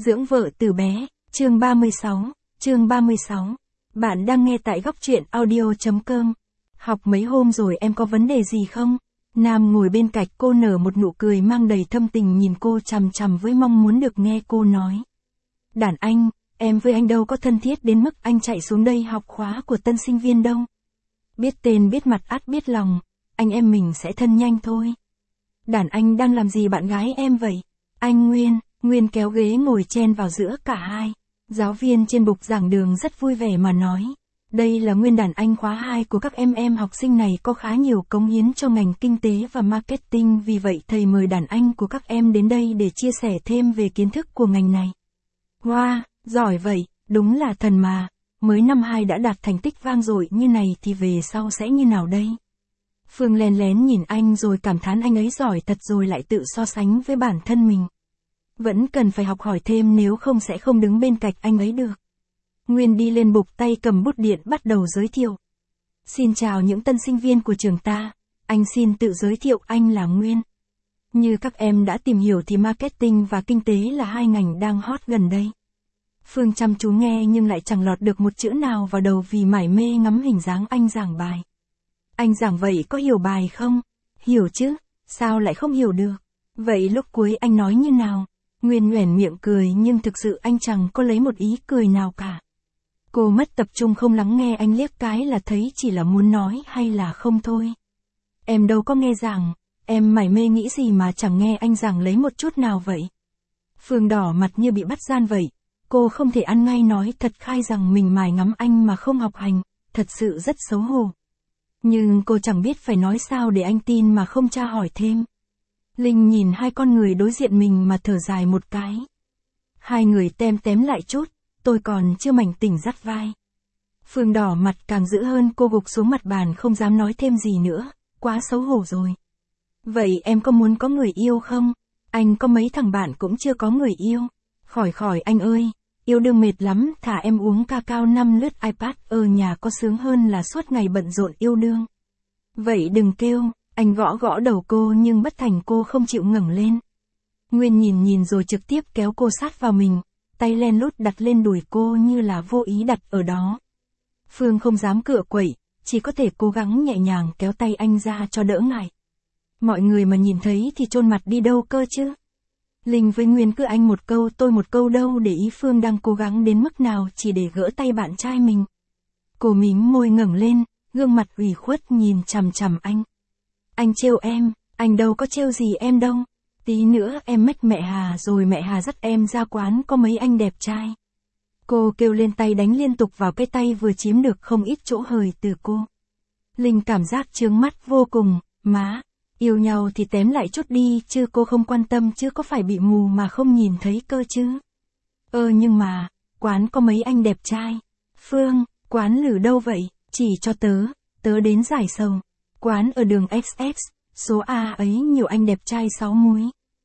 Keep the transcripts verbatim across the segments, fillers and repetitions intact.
Dưỡng vợ từ bé, chương ba mươi sáu, chương ba mươi sáu. Bạn đang nghe tại góc truyện audio chấm com. Học mấy hôm rồi em có vấn đề gì không? Nam ngồi bên cạnh cô nở một nụ cười mang đầy thâm tình nhìn cô chằm chằm với mong muốn được nghe cô nói. Đàn anh, em với anh đâu có thân thiết đến mức anh chạy xuống đây học khóa của tân sinh viên đâu. Biết tên biết mặt ắt biết lòng, anh em mình sẽ thân nhanh thôi. Đàn anh đang làm gì bạn gái em vậy? Anh Nguyên, Nguyên kéo ghế ngồi chen vào giữa cả hai. Giáo viên trên bục giảng đường rất vui vẻ mà nói. Đây là Nguyên đàn anh khóa hai của các em em học sinh này có khá nhiều cống hiến cho ngành kinh tế và marketing, vì vậy thầy mời đàn anh của các em đến đây để chia sẻ thêm về kiến thức của ngành này. Wow, giỏi vậy, đúng là thần mà. Mới năm hai đã đạt thành tích vang dội như này thì về sau sẽ như nào đây? Phương lén lén nhìn anh rồi cảm thán anh ấy giỏi thật, rồi lại tự so sánh với bản thân mình. Vẫn cần phải học hỏi thêm, nếu không sẽ không đứng bên cạnh anh ấy được. Nguyên đi lên bục, tay cầm bút điện bắt đầu giới thiệu. Xin chào những tân sinh viên của trường ta, anh xin tự giới thiệu, anh là Nguyên. Như các em đã tìm hiểu thì marketing và kinh tế là hai ngành đang hot gần đây. Phương chăm chú nghe nhưng lại chẳng lọt được một chữ nào vào đầu vì mải mê ngắm hình dáng anh giảng bài. Anh giảng vậy có hiểu bài không? Hiểu chứ, sao lại không hiểu được? Vậy lúc cuối anh nói như nào? Nguyên nhoẻn miệng cười nhưng thực sự anh chẳng có lấy một ý cười nào cả. Cô mất tập trung không lắng nghe anh, liếc cái là thấy chỉ là muốn nói hay là không thôi. Em đâu có nghe giảng, em mải mê nghĩ gì mà chẳng nghe anh giảng lấy một chút nào vậy? Phương đỏ mặt như bị bắt gian vậy. Cô không thể ăn ngay nói thật khai rằng mình mải ngắm anh mà không học hành, thật sự rất xấu hổ. Nhưng cô chẳng biết phải nói sao để anh tin mà không tra hỏi thêm. Linh nhìn hai con người đối diện mình mà thở dài một cái. Hai người tem tém lại chút, tôi còn chưa mảnh tỉnh dắt vai. Phương đỏ mặt càng dữ hơn, cô gục xuống mặt bàn không dám nói thêm gì nữa, quá xấu hổ rồi. Vậy em có muốn có người yêu không? Anh có mấy thằng bạn cũng chưa có người yêu. Khỏi khỏi anh ơi, yêu đương mệt lắm, thả em uống cacao năm lướt iPad ở nhà có sướng hơn là suốt ngày bận rộn yêu đương. Vậy đừng kêu. Anh gõ gõ đầu cô nhưng bất thành, cô không chịu ngẩng lên. Nguyên nhìn nhìn rồi trực tiếp kéo cô sát vào mình, tay len lút đặt lên đùi cô như là vô ý đặt ở đó. Phương không dám cựa quậy, chỉ có thể cố gắng nhẹ nhàng kéo tay anh ra cho đỡ ngại. Mọi người mà nhìn thấy thì chôn mặt đi đâu cơ chứ. Linh với Nguyên cứ anh một câu tôi một câu, đâu để ý Phương đang cố gắng đến mức nào chỉ để gỡ tay bạn trai mình. Cô mím môi ngẩng lên, gương mặt ủy khuất nhìn chằm chằm anh. Anh trêu em, anh đâu có trêu gì em đâu. Tí nữa em mách mẹ Hà rồi mẹ Hà dắt em ra quán có mấy anh đẹp trai. Cô kêu lên, tay đánh liên tục vào cái tay vừa chiếm được không ít chỗ hời từ cô. Linh cảm giác chướng mắt vô cùng. Má, yêu nhau thì tém lại chút đi chứ, cô không quan tâm chứ, có phải bị mù mà không nhìn thấy cơ chứ. Ơ nhưng mà, quán có mấy anh đẹp trai. Phương, quán lử đâu vậy? Chỉ cho tớ, tớ đến giải sầu. Quán ở đường ích ét, số A ấy nhiều anh đẹp trai sáu múi.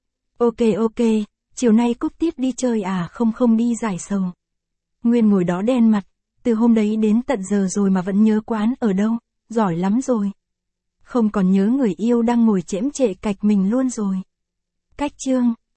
Ok ok, chiều nay cúp tiết đi chơi à? Không không đi giải sầu. Nguyên ngồi đó đen mặt, từ hôm đấy đến tận giờ rồi mà vẫn nhớ quán ở đâu, giỏi lắm rồi. Không còn nhớ người yêu đang ngồi chễm chệ cạnh mình luôn rồi. Cách chương.